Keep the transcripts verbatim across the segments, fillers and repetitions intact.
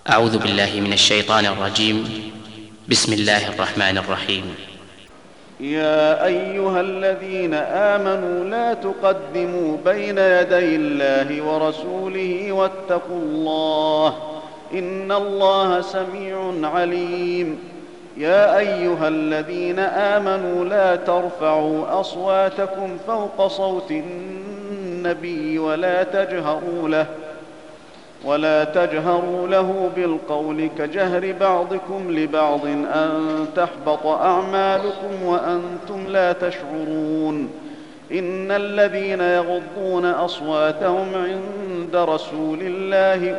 أعوذ بالله من الشيطان الرجيم. بسم الله الرحمن الرحيم. يا أيها الذين آمنوا لا تقدموا بين يدي الله ورسوله واتقوا الله إن الله سميع عليم. يا أيها الذين آمنوا لا ترفعوا أصواتكم فوق صوت النبي ولا تجهروا له ولا تجهروا له بالقول كجهر بعضكم لبعض أن تحبط أعمالكم وأنتم لا تشعرون. إن الذين يغضون أصواتهم عند رسول الله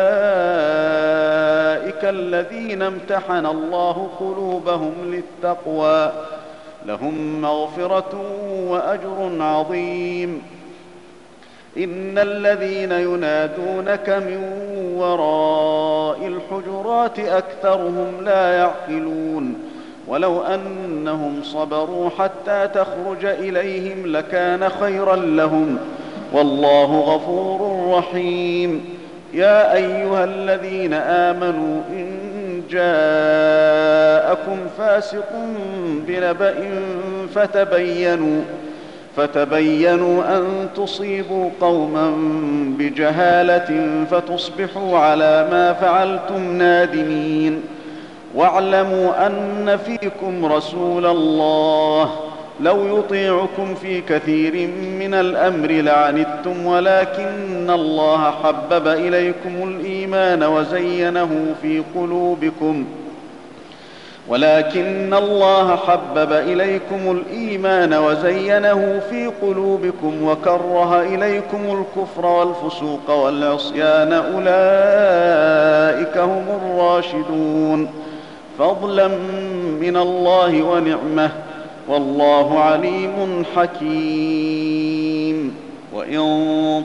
أولئك الذين امتحن الله قلوبهم للتقوى لهم مغفرة وأجر عظيم. إن الذين ينادونك من وراء الحجرات أكثرهم لا يعقلون. ولو أنهم صبروا حتى تخرج إليهم لكان خيرا لهم والله غفور رحيم. يا أيها الذين آمنوا إن جاءكم فاسق بنبأ فتبينوا فتبينوا أن تصيبوا قوما بجهالة فتصبحوا على ما فعلتم نادمين. واعلموا أن فيكم رسول الله لو يطيعكم في كثير من الأمر لعنتم ولكن الله حبب إليكم الإيمان وزينه في قلوبكم ولكن الله حبب إليكم الإيمان وزينه في قلوبكم وكره إليكم الكفر والفسوق والعصيان أولئك هم الراشدون فضلا من الله ونعمه والله عليم حكيم. وإن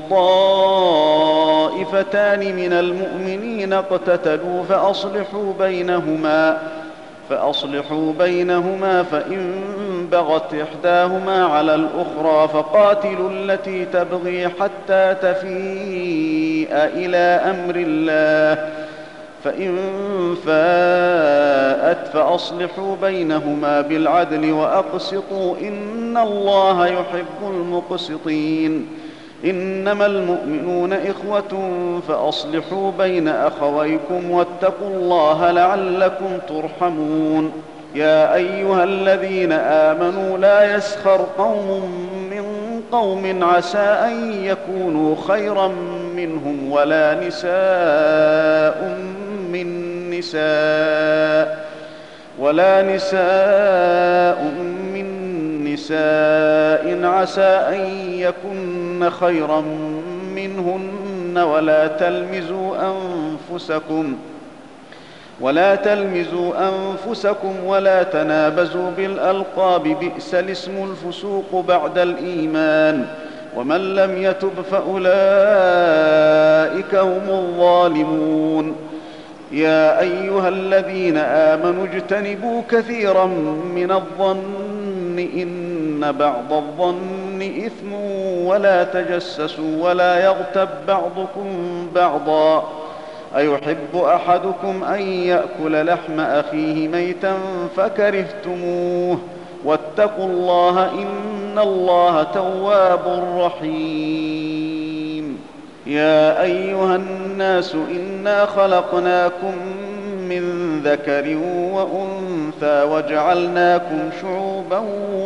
طائفتان من المؤمنين اقتتلوا فأصلحوا بينهما فأصلحوا بينهما فإن بغت إحداهما على الأخرى فقاتلوا التي تبغي حتى تفيء إلى أمر الله فإن فاءت فأصلحوا بينهما بالعدل وأقسطوا إن الله يحب المقسطين. إنما المؤمنون إخوة فأصلحوا بين أخويكم واتقوا الله لعلكم ترحمون. يا أيها الذين آمنوا لا يسخر قوم من قوم عسى أن يكونوا خيرا منهم ولا نساء من نساء ولا نساء من نساء عسى أن يكن خيرا منهن ولا تلمزوا أنفسكم ولا تلمزوا أنفسكم ولا تنابزوا بالألقاب بئس الاسم الفسوق بعد الإيمان ومن لم يتب فأولئك هم الظالمون. يا أيها الذين آمنوا اجتنبوا كثيرا من الظن إن بعض الظن إثم ولا تجسسوا ولا يغتب بعضكم بعضا أيحب أحدكم أن يأكل لحم أخيه ميتا فكرهتموه واتقوا الله إن الله تواب رحيم. يا أيها الناس إنا خلقناكم من ذكر وأنثى وجعلناكم شعوبا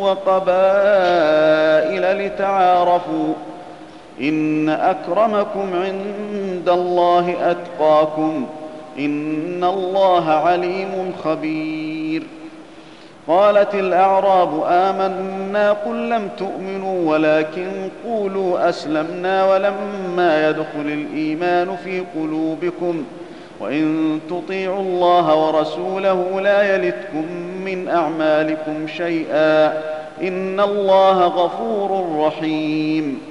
وقبائل لتعارفوا إن أكرمكم عند الله أتقاكم إن الله عليم خبير. قالت الأعراب آمنا قل لم تؤمنوا ولكن قولوا أسلمنا ولما يدخل الإيمان في قلوبكم وإن تطيعوا الله ورسوله لا يلتكم من أعمالكم شيئا إن الله غفور رحيم.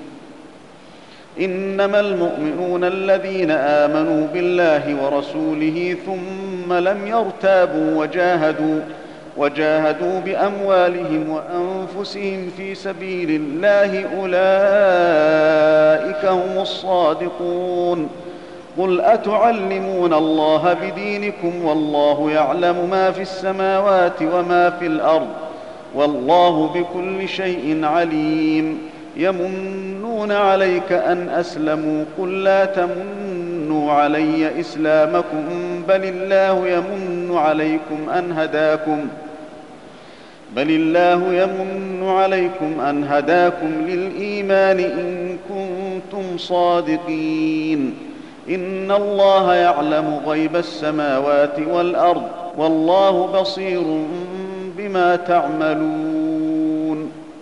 إنما المؤمنون الذين آمنوا بالله ورسوله ثم لم يرتابوا وجاهدوا وجاهدوا بأموالهم وأنفسهم في سبيل الله أولئك هم الصادقون قل أتعلمون الله بدينكم والله يعلم ما في السماوات وما في الأرض والله بكل شيء عليم. يمنون عليك أن أسلموا قل لا تمنوا علي إسلامكم بل الله يمن عليكم أن هداكم بل الله يمن عليكم أن هداكم للإيمان إن كنتم صادقين. إن الله يعلم غيب السماوات والأرض والله بصير بما تعملون.